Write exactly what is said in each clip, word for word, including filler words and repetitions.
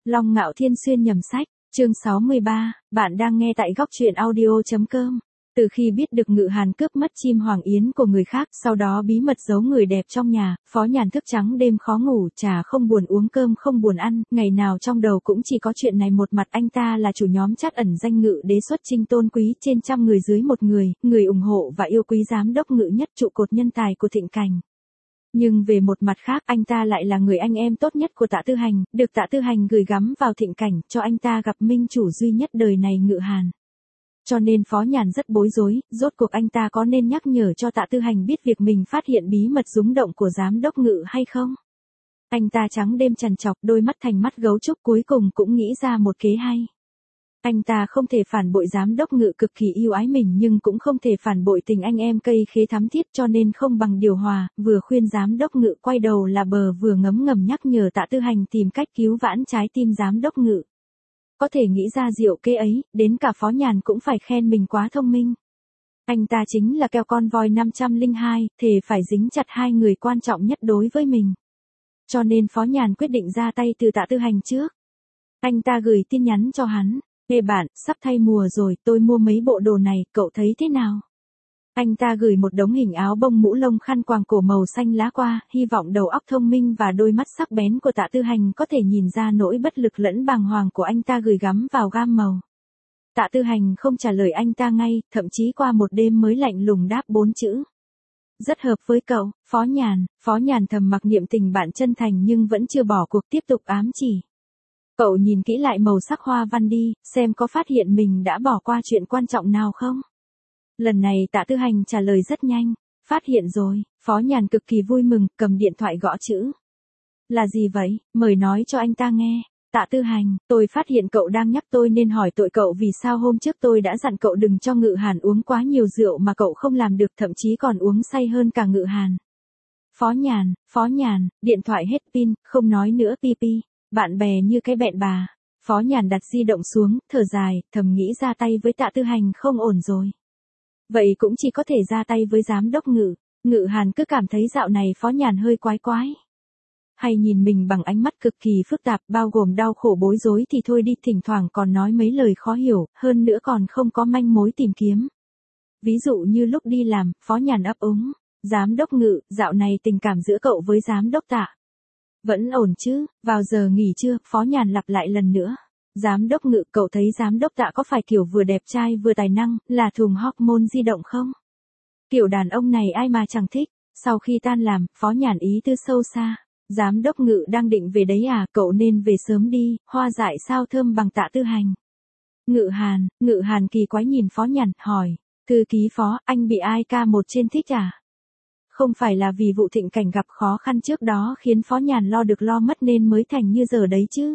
Long Ngạo Thiên xuyên nhầm sách, chương sáu mươi ba, bạn đang nghe tại góc truyện audio.com. Từ khi biết được Ngự Hàn cướp mất chim hoàng yến của người khác, sau đó bí mật giấu người đẹp trong nhà, Phó Nhàn thức trắng đêm khó ngủ, trà không buồn uống cơm không buồn ăn, ngày nào trong đầu cũng chỉ có chuyện này. Một mặt anh ta là chủ nhóm chat ẩn danh Ngự Đế xuất chinh tôn quý trên trăm người dưới một người, người ủng hộ và yêu quý giám đốc Ngự nhất, trụ cột nhân tài của Thịnh Cảnh. Nhưng về một mặt khác, anh ta lại là người anh em tốt nhất của Tạ Tư Hành, được Tạ Tư Hành gửi gắm vào Thịnh Cảnh, cho anh ta gặp minh chủ duy nhất đời này Ngự Hàn. Cho nên Phó Nhàn rất bối rối, rốt cuộc anh ta có nên nhắc nhở cho Tạ Tư Hành biết việc mình phát hiện bí mật rúng động của giám đốc Ngự hay không? Anh ta trắng đêm trằn trọc, đôi mắt thành mắt gấu trúc, cuối cùng cũng nghĩ ra một kế hay. Anh ta không thể phản bội giám đốc Ngự cực kỳ yêu ái mình, nhưng cũng không thể phản bội tình anh em cây khế thắm thiết, cho nên không bằng điều hòa, vừa khuyên giám đốc Ngự quay đầu là bờ, vừa ngấm ngầm nhắc nhở Tạ Tư Hành tìm cách cứu vãn trái tim giám đốc Ngự. Có thể nghĩ ra diệu kế ấy, đến cả Phó Nhàn cũng phải khen mình quá thông minh. Anh ta chính là keo con voi năm trăm lẻ hai, thề phải dính chặt hai người quan trọng nhất đối với mình. Cho nên Phó Nhàn quyết định ra tay từ Tạ Tư Hành trước. Anh ta gửi tin nhắn cho hắn. Ê bạn, sắp thay mùa rồi, tôi mua mấy bộ đồ này, cậu thấy thế nào? Anh ta gửi một đống hình áo bông mũ lông khăn quàng cổ màu xanh lá qua, hy vọng đầu óc thông minh và đôi mắt sắc bén của Tạ Tư Hành có thể nhìn ra nỗi bất lực lẫn bàng hoàng của anh ta gửi gắm vào gam màu. Tạ Tư Hành không trả lời anh ta ngay, thậm chí qua một đêm mới lạnh lùng đáp bốn chữ. Rất hợp với cậu, Phó Nhàn. Phó Nhàn thầm mặc niệm tình bạn chân thành nhưng vẫn chưa bỏ cuộc, tiếp tục ám chỉ. Cậu nhìn kỹ lại màu sắc hoa văn đi, xem có phát hiện mình đã bỏ qua chuyện quan trọng nào không? Lần này Tạ Tư Hành trả lời rất nhanh. Phát hiện rồi. Phó Nhàn cực kỳ vui mừng, cầm điện thoại gõ chữ. Là gì vậy? Mời nói cho anh ta nghe. Tạ Tư Hành, tôi phát hiện cậu đang nhắc tôi nên hỏi tội cậu vì sao hôm trước tôi đã dặn cậu đừng cho Ngự Hàn uống quá nhiều rượu mà cậu không làm được, thậm chí còn uống say hơn cả Ngự Hàn. Phó Nhàn, Phó Nhàn, điện thoại hết pin, không nói nữa pi pi. Bạn bè như cái bẹn bà. Phó Nhàn đặt di động xuống, thở dài, thầm nghĩ ra tay với Tạ Tư Hành không ổn rồi. Vậy cũng chỉ có thể ra tay với giám đốc Ngự. Ngự Hàn cứ cảm thấy dạo này Phó Nhàn hơi quái quái. Hay nhìn mình bằng ánh mắt cực kỳ phức tạp, bao gồm đau khổ bối rối thì thôi đi, thỉnh thoảng còn nói mấy lời khó hiểu, hơn nữa còn không có manh mối tìm kiếm. Ví dụ như lúc đi làm, Phó Nhàn ấp úng. Giám đốc Ngự, dạo này tình cảm giữa cậu với giám đốc Tạ vẫn ổn chứ? Vào giờ nghỉ trưa, Phó Nhàn lặp lại lần nữa. Giám đốc Ngự, cậu thấy giám đốc Tạ có phải kiểu vừa đẹp trai vừa tài năng, là thùng hormone di động không? Kiểu đàn ông này ai mà chẳng thích. Sau khi tan làm, Phó Nhàn ý tư sâu xa. Giám đốc Ngự đang định về đấy à, cậu nên về sớm đi, hoa dại sao thơm bằng Tạ Tư Hành. Ngự Hàn, Ngự Hàn kỳ quái nhìn Phó Nhàn, hỏi. Thư ký Phó, anh bị ai ca một trên thích à? Không phải là vì vụ Thịnh Cảnh gặp khó khăn trước đó khiến Phó Nhàn lo được lo mất nên mới thành như giờ đấy chứ?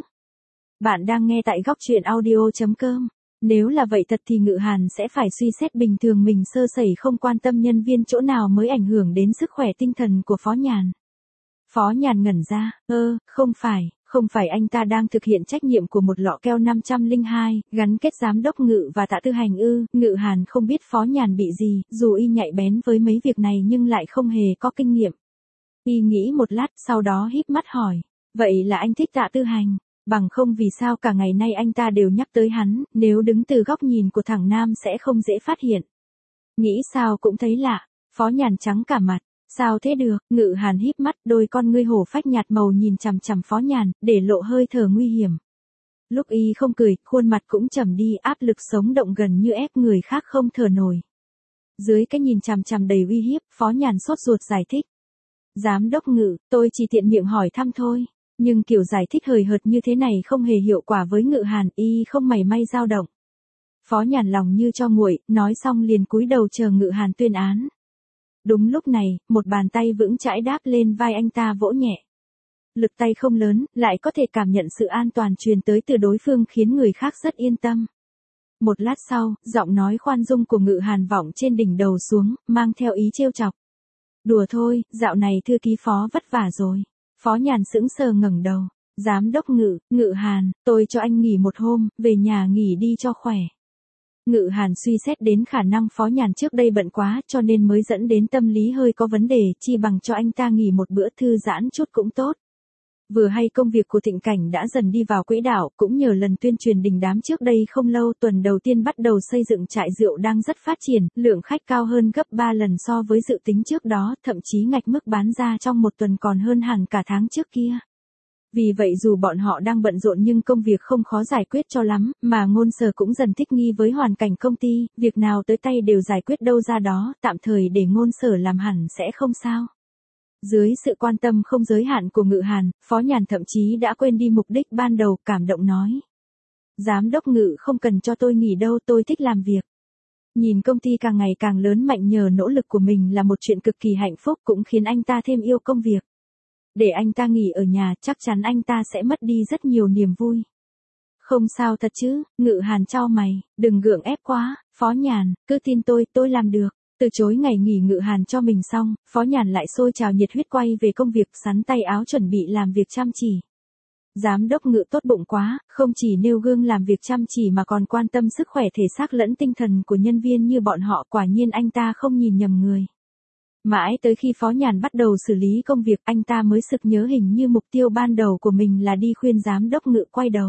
Bạn đang nghe tại góc truyện audio.com. Nếu là vậy thật thì Ngự Hàn sẽ phải suy xét bình thường mình sơ sẩy không quan tâm nhân viên chỗ nào mới ảnh hưởng đến sức khỏe tinh thần của Phó Nhàn. Phó Nhàn ngẩn ra, ơ, không phải, không phải anh ta đang thực hiện trách nhiệm của một lọ keo năm trăm lẻ hai, gắn kết giám đốc Ngự và Tạ Tư Hành ư? Ngự Hàn không biết Phó Nhàn bị gì, dù y nhạy bén với mấy việc này nhưng lại không hề có kinh nghiệm. Y nghĩ một lát, sau đó híp mắt hỏi, vậy là anh thích Tạ Tư Hành? Bằng không vì sao cả ngày nay anh ta đều nhắc tới hắn, nếu đứng từ góc nhìn của thằng nam sẽ không dễ phát hiện. Nghĩ sao cũng thấy lạ. Phó Nhàn trắng cả mặt. Sao thế được? Ngự Hàn híp mắt, đôi con ngươi hổ phách nhạt màu nhìn chằm chằm Phó Nhàn, để lộ hơi thở nguy hiểm. Lúc y không cười, khuôn mặt cũng trầm đi, áp lực sống động gần như ép người khác không thở nổi. Dưới cái nhìn chằm chằm đầy uy hiếp, Phó Nhàn sốt ruột giải thích. Giám đốc Ngự, tôi chỉ tiện miệng hỏi thăm thôi. Nhưng kiểu giải thích hời hợt như thế này không hề hiệu quả với Ngự Hàn, y không mảy may dao động. Phó Nhàn lòng như cho nguội, nói xong liền cúi đầu chờ Ngự Hàn tuyên án. Đúng lúc này, một bàn tay vững chãi đáp lên vai anh ta vỗ nhẹ. Lực tay không lớn, lại có thể cảm nhận sự an toàn truyền tới từ đối phương khiến người khác rất yên tâm. Một lát sau, giọng nói khoan dung của Ngự Hàn vọng trên đỉnh đầu xuống, mang theo ý trêu chọc. Đùa thôi, dạo này thư ký Phó vất vả rồi. Phó Nhàn sững sờ ngẩng đầu. Giám đốc Ngự, Ngự Hàn, tôi cho anh nghỉ một hôm, về nhà nghỉ đi cho khỏe. Ngự Hàn suy xét đến khả năng Phó Nhàn trước đây bận quá cho nên mới dẫn đến tâm lý hơi có vấn đề, chi bằng cho anh ta nghỉ một bữa thư giãn chút cũng tốt. Vừa hay công việc của Thịnh Cảnh đã dần đi vào quỹ đạo, cũng nhờ lần tuyên truyền đình đám trước đây không lâu, tuần đầu tiên bắt đầu xây dựng trại rượu đang rất phát triển, lượng khách cao hơn gấp ba lần so với dự tính trước đó, thậm chí ngạch mức bán ra trong một tuần còn hơn hẳn cả tháng trước kia. Vì vậy dù bọn họ đang bận rộn nhưng công việc không khó giải quyết cho lắm, mà Ngôn Sở cũng dần thích nghi với hoàn cảnh công ty, việc nào tới tay đều giải quyết đâu ra đó, tạm thời để Ngôn Sở làm hẳn sẽ không sao. Dưới sự quan tâm không giới hạn của Ngự Hàn, Phó Nhàn thậm chí đã quên đi mục đích ban đầu, cảm động nói. Giám đốc Ngự không cần cho tôi nghỉ đâu, tôi thích làm việc. Nhìn công ty càng ngày càng lớn mạnh nhờ nỗ lực của mình là một chuyện cực kỳ hạnh phúc, cũng khiến anh ta thêm yêu công việc. Để anh ta nghỉ ở nhà, chắc chắn anh ta sẽ mất đi rất nhiều niềm vui. Không sao thật chứ, Ngự Hàn chau mày, đừng gượng ép quá, Phó Nhàn, cứ tin tôi, tôi làm được. Từ chối ngày nghỉ Ngự Hàn cho mình xong, Phó Nhàn lại sôi trào nhiệt huyết quay về công việc, sắn tay áo chuẩn bị làm việc chăm chỉ. Giám đốc Ngự tốt bụng quá, không chỉ nêu gương làm việc chăm chỉ mà còn quan tâm sức khỏe thể xác lẫn tinh thần của nhân viên như bọn họ, quả nhiên anh ta không nhìn nhầm người. Mãi tới khi Phó Nhàn bắt đầu xử lý công việc, anh ta mới sực nhớ hình như mục tiêu ban đầu của mình là đi khuyên giám đốc Ngự quay đầu.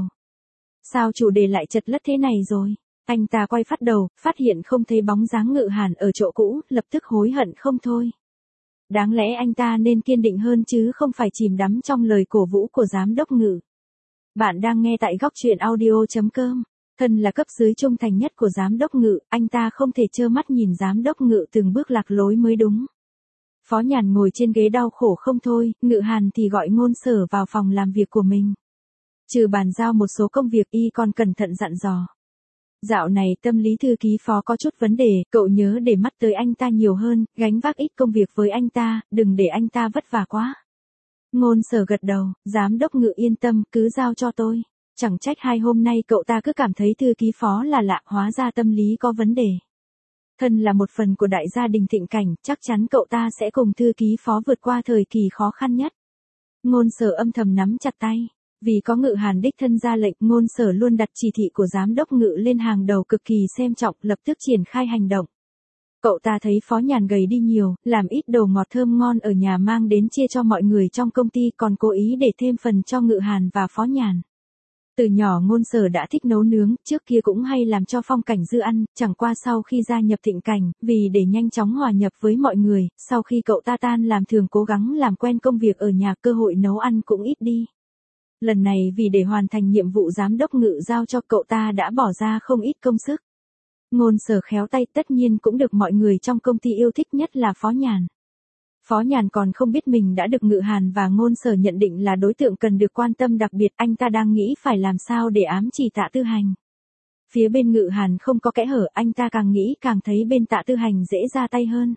Sao chủ đề lại chật lất thế này rồi? Anh ta quay phát đầu, phát hiện không thấy bóng dáng Ngự Hàn ở chỗ cũ, lập tức hối hận không thôi. Đáng lẽ anh ta nên kiên định hơn chứ không phải chìm đắm trong lời cổ vũ của giám đốc Ngự. Bạn đang nghe tại góc truyện audio chấm com. Thân là cấp dưới trung thành nhất của giám đốc Ngự, anh ta không thể trơ mắt nhìn giám đốc Ngự từng bước lạc lối mới đúng. Phó Nhàn ngồi trên ghế đau khổ không thôi, Ngự Hàn thì gọi Ngôn Sở vào phòng làm việc của mình. Trừ bàn giao một số công việc, y còn cẩn thận dặn dò. Dạo này tâm lý thư ký Phó có chút vấn đề, cậu nhớ để mắt tới anh ta nhiều hơn, gánh vác ít công việc với anh ta, đừng để anh ta vất vả quá. Ngôn Sở gật đầu, giám đốc Ngự yên tâm, cứ giao cho tôi. Chẳng trách hai hôm nay cậu ta cứ cảm thấy thư ký Phó là lạ, hóa ra tâm lý có vấn đề. Thân là một phần của đại gia đình Thịnh Cảnh, chắc chắn cậu ta sẽ cùng thư ký Phó vượt qua thời kỳ khó khăn nhất. Ngôn Sở âm thầm nắm chặt tay. Vì có Ngự Hàn đích thân ra lệnh, Ngôn Sở luôn đặt chỉ thị của giám đốc Ngự lên hàng đầu, cực kỳ xem trọng, lập tức triển khai hành động. Cậu ta thấy Phó Nhàn gầy đi nhiều, làm ít đồ ngọt thơm ngon ở nhà mang đến chia cho mọi người trong công ty, còn cố ý để thêm phần cho Ngự Hàn và Phó Nhàn. Từ nhỏ Ngôn Sở đã thích nấu nướng, trước kia cũng hay làm cho Phong Cảnh Dư ăn, chẳng qua sau khi gia nhập Thịnh Cảnh, vì để nhanh chóng hòa nhập với mọi người, sau khi cậu ta tan làm thường cố gắng làm quen công việc ở nhà, cơ hội nấu ăn cũng ít đi. Lần này vì để hoàn thành nhiệm vụ giám đốc Ngự giao cho, cậu ta đã bỏ ra không ít công sức. Ngôn Sở khéo tay, tất nhiên cũng được mọi người trong công ty yêu thích, nhất là Phó Nhàn. Phó Nhàn còn không biết mình đã được Ngự Hàn và Ngôn Sở nhận định là đối tượng cần được quan tâm đặc biệt, anh ta đang nghĩ phải làm sao để ám chỉ Tạ Tư Hành. Phía bên Ngự Hàn không có kẽ hở, anh ta càng nghĩ càng thấy bên Tạ Tư Hành dễ ra tay hơn.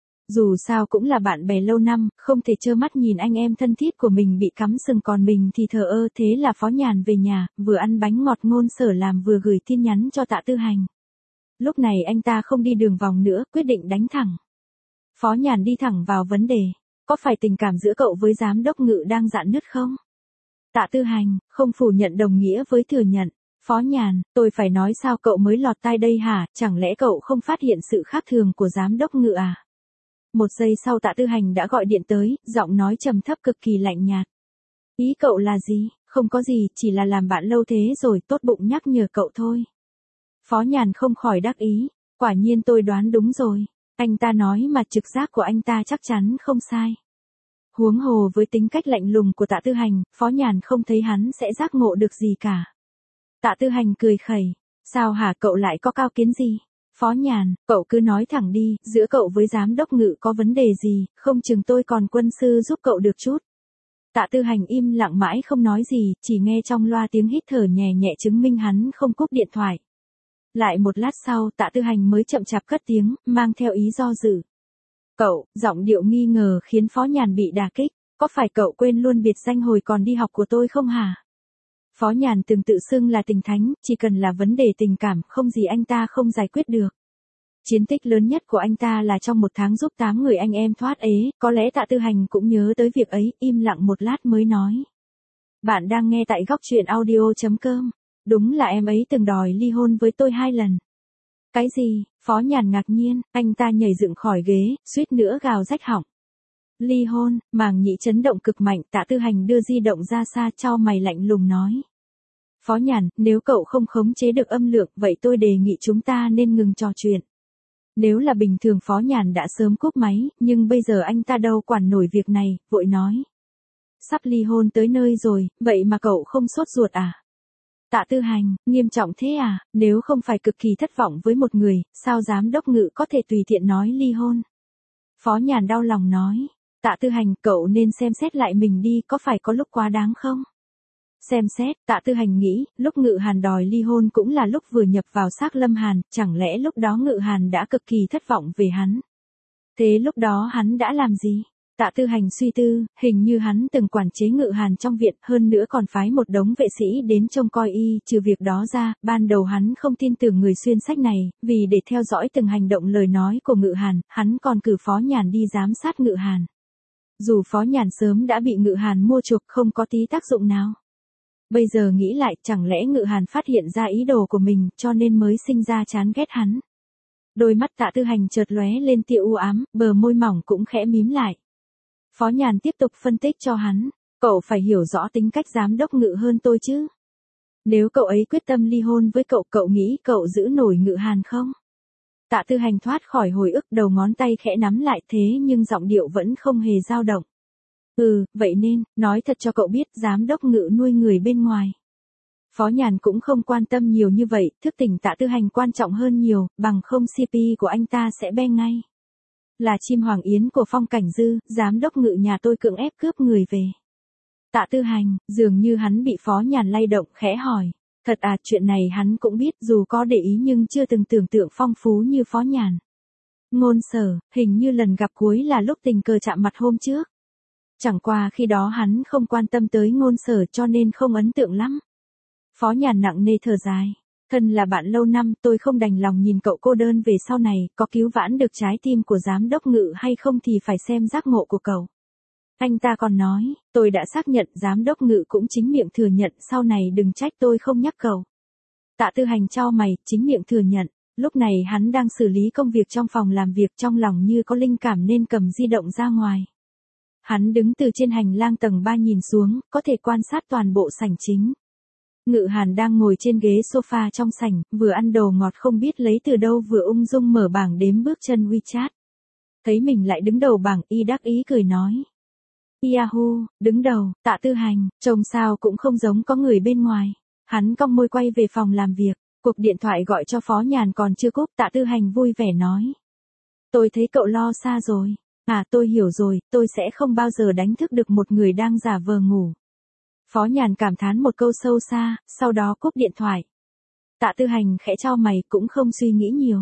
Dù sao cũng là bạn bè lâu năm, không thể trơ mắt nhìn anh em thân thiết của mình bị cắm sừng còn mình thì thờ ơ, thế là Phó Nhàn về nhà, vừa ăn bánh ngọt Ngôn Sở làm vừa gửi tin nhắn cho Tạ Tư Hành. Lúc này anh ta không đi đường vòng nữa, quyết định đánh thẳng. Phó Nhàn đi thẳng vào vấn đề. Có phải tình cảm giữa cậu với giám đốc Ngự đang rạn nứt không? Tạ Tư Hành, không phủ nhận đồng nghĩa với thừa nhận. Phó Nhàn, tôi phải nói sao cậu mới lọt tai đây hả, chẳng lẽ cậu không phát hiện sự khác thường của giám đốc Ngự à? Một giây sau Tạ Tư Hành đã gọi điện tới, giọng nói trầm thấp cực kỳ lạnh nhạt. Ý cậu là gì? Không có gì, chỉ là làm bạn lâu thế rồi, tốt bụng nhắc nhở cậu thôi. Phó Nhàn không khỏi đắc ý, quả nhiên tôi đoán đúng rồi. Anh ta nói mà trực giác của anh ta chắc chắn không sai. Huống hồ với tính cách lạnh lùng của Tạ Tư Hành, Phó Nhàn không thấy hắn sẽ giác ngộ được gì cả. Tạ Tư Hành cười khẩy, sao hả, cậu lại có cao kiến gì? Phó Nhàn, cậu cứ nói thẳng đi, giữa cậu với giám đốc Ngự có vấn đề gì, không chừng tôi còn quân sư giúp cậu được chút. Tạ Tư Hành im lặng mãi không nói gì, chỉ nghe trong loa tiếng hít thở nhẹ nhẹ chứng minh hắn không cúp điện thoại. Lại một lát sau, Tạ Tư Hành mới chậm chạp cất tiếng, mang theo ý do dự. Cậu, giọng điệu nghi ngờ khiến Phó Nhàn bị đả kích, có phải cậu quên luôn biệt danh hồi còn đi học của tôi không hả? Phó Nhàn từng tự xưng là tình thánh, chỉ cần là vấn đề tình cảm, không gì anh ta không giải quyết được. Chiến tích lớn nhất của anh ta là trong một tháng giúp tám người anh em thoát ế, có lẽ Tạ Tư Hành cũng nhớ tới việc ấy, im lặng một lát mới nói. Bạn đang nghe tại góc truyện audio chấm com. Đúng là em ấy từng đòi ly hôn với tôi hai lần. Cái gì? Phó Nhàn ngạc nhiên, anh ta nhảy dựng khỏi ghế, suýt nữa gào rách họng. Ly hôn, màng nhĩ chấn động cực mạnh, Tạ Tư Hành đưa di động ra xa, chau mày lạnh lùng nói. Phó Nhàn, nếu cậu không khống chế được âm lượng, vậy tôi đề nghị chúng ta nên ngừng trò chuyện. Nếu là bình thường Phó Nhàn đã sớm cúp máy, nhưng bây giờ anh ta đâu quản nổi việc này, vội nói. Sắp ly hôn tới nơi rồi, vậy mà cậu không sốt ruột à? Tạ Tư Hành, nghiêm trọng thế à, nếu không phải cực kỳ thất vọng với một người, sao giám đốc Ngự có thể tùy tiện nói ly hôn? Phó Nhàn đau lòng nói. Tạ Tư Hành, cậu nên xem xét lại mình đi, có phải có lúc quá đáng không? Xem xét, Tạ Tư Hành nghĩ, lúc Ngự Hàn đòi ly hôn cũng là lúc vừa nhập vào xác Lâm Hàn, chẳng lẽ lúc đó Ngự Hàn đã cực kỳ thất vọng về hắn? Thế lúc đó hắn đã làm gì? Tạ Tư Hành suy tư, hình như hắn từng quản chế Ngự Hàn trong viện, hơn nữa còn phái một đống vệ sĩ đến trông coi y, trừ việc đó ra, ban đầu hắn không tin tưởng người xuyên sách này, vì để theo dõi từng hành động lời nói của Ngự Hàn, hắn còn cử Phó Nhàn đi giám sát Ngự Hàn. Dù Phó Nhàn sớm đã bị Ngự Hàn mua chuộc không có tí tác dụng nào. Bây giờ nghĩ lại, chẳng lẽ Ngự Hàn phát hiện ra ý đồ của mình, cho nên mới sinh ra chán ghét hắn. Đôi mắt Tạ Tư Hành chợt lóe lên tia u ám, bờ môi mỏng cũng khẽ mím lại. Phó Nhàn tiếp tục phân tích cho hắn, cậu phải hiểu rõ tính cách giám đốc Ngự hơn tôi chứ. Nếu cậu ấy quyết tâm ly hôn với cậu, cậu nghĩ cậu giữ nổi Ngự Hàn không? Tạ Tư Hành thoát khỏi hồi ức, đầu ngón tay khẽ nắm lại, thế nhưng giọng điệu vẫn không hề dao động. Ừ, vậy nên, nói thật cho cậu biết, giám đốc Ngự nuôi người bên ngoài. Phó Nhàn cũng không quan tâm nhiều như vậy, thức tỉnh Tạ Tư Hành quan trọng hơn nhiều, bằng không xê pê của anh ta sẽ beng ngay. Là chim hoàng yến của Phong Cảnh Dư, giám đốc Ngự nhà tôi cưỡng ép cướp người về. Tạ Tư Hành, dường như hắn bị Phó Nhàn lay động, khẽ hỏi. Thật à, chuyện này hắn cũng biết, dù có để ý nhưng chưa từng tưởng tượng phong phú như Phó Nhàn. Ngôn Sở, hình như lần gặp cuối là lúc tình cờ chạm mặt hôm trước. Chẳng qua khi đó hắn không quan tâm tới Ngôn Sở cho nên không ấn tượng lắm. Phó Nhàn nặng nề thở dài. Thân là bạn lâu năm, tôi không đành lòng nhìn cậu cô đơn về sau này, có cứu vãn được trái tim của giám đốc Ngự hay không thì phải xem giác ngộ của cậu. Anh ta còn nói, tôi đã xác nhận, giám đốc Ngự cũng chính miệng thừa nhận, sau này đừng trách tôi không nhắc cậu. Tạ Tư Hành chau mày, chính miệng thừa nhận. Lúc này hắn đang xử lý công việc trong phòng làm việc, trong lòng như có linh cảm nên cầm di động ra ngoài. Hắn đứng từ trên hành lang tầng ba nhìn xuống, có thể quan sát toàn bộ sảnh chính. Ngự Hàn đang ngồi trên ghế sofa trong sảnh, vừa ăn đồ ngọt không biết lấy từ đâu, vừa ung dung mở bảng đếm bước chân WeChat. Thấy mình lại đứng đầu bảng, y đắc ý cười nói. Yahoo, đứng đầu, Tạ Tư Hành, trông sao cũng không giống có người bên ngoài. Hắn cong môi quay về phòng làm việc, cuộc điện thoại gọi cho Phó Nhàn còn chưa cúp, Tạ Tư Hành vui vẻ nói. Tôi thấy cậu lo xa rồi. À, tôi hiểu rồi, tôi sẽ không bao giờ đánh thức được một người đang giả vờ ngủ. Phó Nhàn cảm thán một câu sâu xa, sau đó cúp điện thoại. Tạ Tư Hành khẽ chau mày, cũng không suy nghĩ nhiều.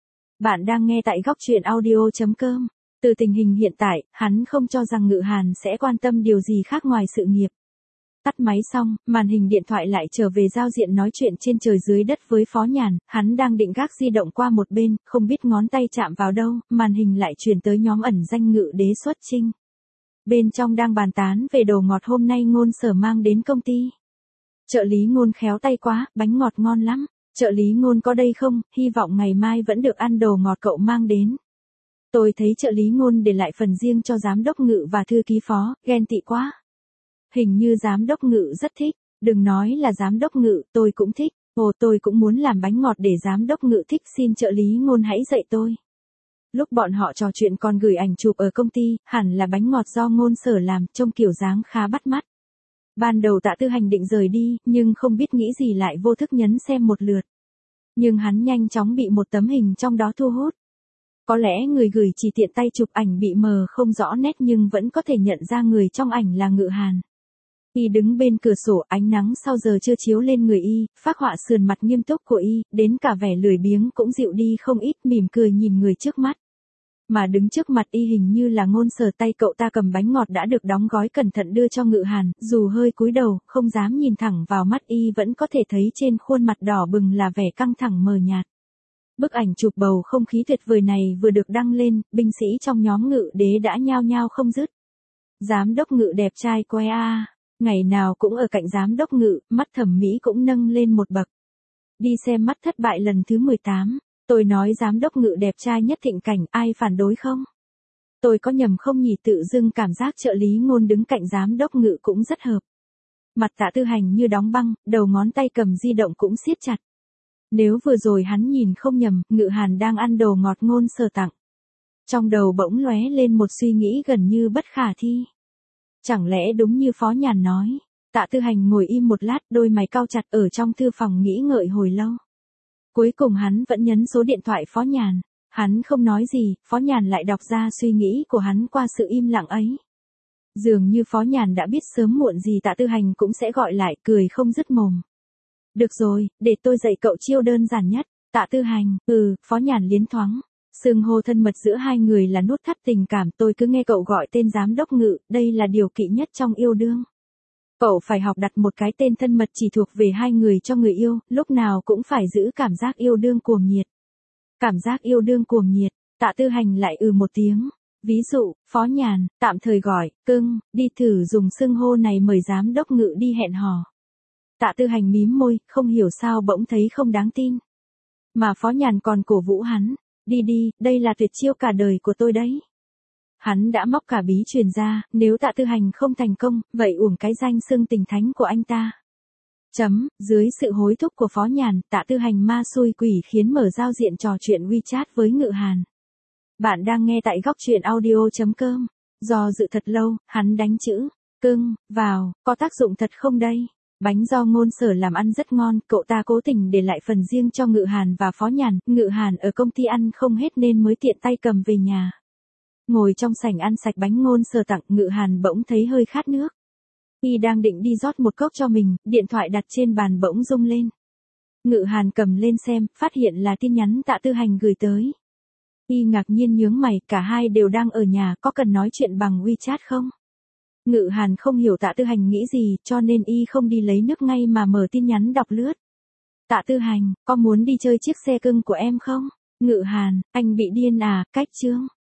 Bạn đang nghe tại góc truyện audio chấm com. Từ tình hình hiện tại, hắn không cho rằng Ngự Hàn sẽ quan tâm điều gì khác ngoài sự nghiệp. Tắt máy xong, màn hình điện thoại lại trở về giao diện nói chuyện trên trời dưới đất với Phó Nhàn, hắn đang định gác di động qua một bên, không biết ngón tay chạm vào đâu, màn hình lại truyền tới nhóm ẩn danh Ngự Đế xuất trinh. Bên trong đang bàn tán về đồ ngọt hôm nay Ngôn Sở mang đến công ty. Trợ lý Ngôn khéo tay quá, bánh ngọt ngon lắm. Trợ lý Ngôn có đây không, hy vọng ngày mai vẫn được ăn đồ ngọt cậu mang đến. Tôi thấy trợ lý Ngôn để lại phần riêng cho giám đốc Ngự và thư ký Phó, ghen tị quá. Hình như giám đốc Ngự rất thích, đừng nói là giám đốc Ngự, tôi cũng thích. Ồ, tôi cũng muốn làm bánh ngọt để giám đốc Ngự thích, xin trợ lý Ngôn hãy dạy tôi. Lúc bọn họ trò chuyện còn gửi ảnh chụp ở công ty, hẳn là bánh ngọt do Ngôn Sở làm, trông kiểu dáng khá bắt mắt. Ban đầu Tạ Tư Hành định rời đi, nhưng không biết nghĩ gì lại vô thức nhấn xem một lượt. Nhưng hắn nhanh chóng bị một tấm hình trong đó thu hút. Có lẽ người gửi chỉ tiện tay chụp ảnh bị mờ không rõ nét nhưng vẫn có thể nhận ra người trong ảnh là Ngự Hàn. Y đứng bên cửa sổ, ánh nắng sau giờ chưa chiếu lên người y, phác họa sườn mặt nghiêm túc của y, đến cả vẻ lười biếng cũng dịu đi không ít, mỉm cười nhìn người trước mắt. Mà đứng trước mặt y hình như là Ngôn Sở, tay cậu ta cầm bánh ngọt đã được đóng gói cẩn thận đưa cho Ngự Hàn, dù hơi cúi đầu, không dám nhìn thẳng vào mắt y vẫn có thể thấy trên khuôn mặt đỏ bừng là vẻ căng thẳng mờ nhạt. Bức ảnh chụp bầu không khí tuyệt vời này vừa được đăng lên, binh sĩ trong nhóm Ngự Đế đã nhao nhao không dứt. Giám đốc Ngự đẹp trai quá a, ngày nào cũng ở cạnh giám đốc Ngự, mắt thẩm mỹ cũng nâng lên một bậc. Đi xem mắt thất bại lần thứ mười tám. Tôi nói giám đốc Ngự đẹp trai nhất thịnh cảnh, ai phản đối không? Tôi có nhầm không nhỉ, tự dưng cảm giác trợ lý Ngôn đứng cạnh giám đốc Ngự cũng rất hợp. Mặt Tạ Tư Hành như đóng băng, đầu ngón tay cầm di động cũng siết chặt. Nếu vừa rồi hắn nhìn không nhầm, Ngự Hàn đang ăn đồ ngọt Ngôn Sở tặng. Trong đầu bỗng lóe lên một suy nghĩ gần như bất khả thi. Chẳng lẽ đúng như Phó Nhàn nói? Tạ Tư Hành ngồi im một lát, đôi mày cau chặt ở trong thư phòng nghĩ ngợi hồi lâu. Cuối cùng hắn vẫn nhấn số điện thoại Phó Nhàn. Hắn không nói gì, Phó Nhàn lại đọc ra suy nghĩ của hắn qua sự im lặng ấy. Dường như Phó Nhàn đã biết sớm muộn gì Tạ Tư Hành cũng sẽ gọi lại, cười không dứt mồm. Được rồi, để tôi dạy cậu chiêu đơn giản nhất. Tạ Tư Hành, ừ, Phó Nhàn liến thoáng. Xưng hô thân mật giữa hai người là nút thắt tình cảm, tôi cứ nghe cậu gọi tên giám đốc Ngự, đây là điều kỵ nhất trong yêu đương. Cậu phải học đặt một cái tên thân mật chỉ thuộc về hai người cho người yêu, lúc nào cũng phải giữ cảm giác yêu đương cuồng nhiệt. Cảm giác yêu đương cuồng nhiệt, Tạ Tư Hành lại ừ một tiếng. Ví dụ, Phó Nhàn, tạm thời gọi, cưng, đi thử dùng xưng hô này mời giám đốc Ngự đi hẹn hò. Tạ Tư Hành mím môi, không hiểu sao bỗng thấy không đáng tin. Mà Phó Nhàn còn cổ vũ hắn, đi đi, đây là tuyệt chiêu cả đời của tôi đấy. Hắn đã móc cả bí truyền ra, nếu Tạ Tư Hành không thành công, vậy uổng cái danh xưng tình thánh của anh ta. Chấm, dưới sự hối thúc của Phó Nhàn, Tạ Tư Hành ma xui quỷ khiến mở giao diện trò chuyện WeChat với Ngự Hàn. Bạn đang nghe tại góc truyện audio chấm com. Do dự thật lâu, hắn đánh chữ, cưng, vào, có tác dụng thật không đây? Bánh do Ngôn Sở làm ăn rất ngon, cậu ta cố tình để lại phần riêng cho Ngự Hàn và Phó Nhàn, Ngự Hàn ở công ty ăn không hết nên mới tiện tay cầm về nhà. Ngồi trong sảnh ăn sạch bánh Ngôn Sở tặng, Ngự Hàn bỗng thấy hơi khát nước. Y đang định đi rót một cốc cho mình, điện thoại đặt trên bàn bỗng rung lên. Ngự Hàn cầm lên xem, phát hiện là tin nhắn Tạ Tư Hành gửi tới. Y ngạc nhiên nhướng mày, cả hai đều đang ở nhà, có cần nói chuyện bằng WeChat không? Ngự Hàn không hiểu Tạ Tư Hành nghĩ gì, cho nên Y không đi lấy nước ngay mà mở tin nhắn đọc lướt. Tạ Tư Hành, có muốn đi chơi chiếc xe cưng của em không? Ngự Hàn, anh bị điên à, cách chương.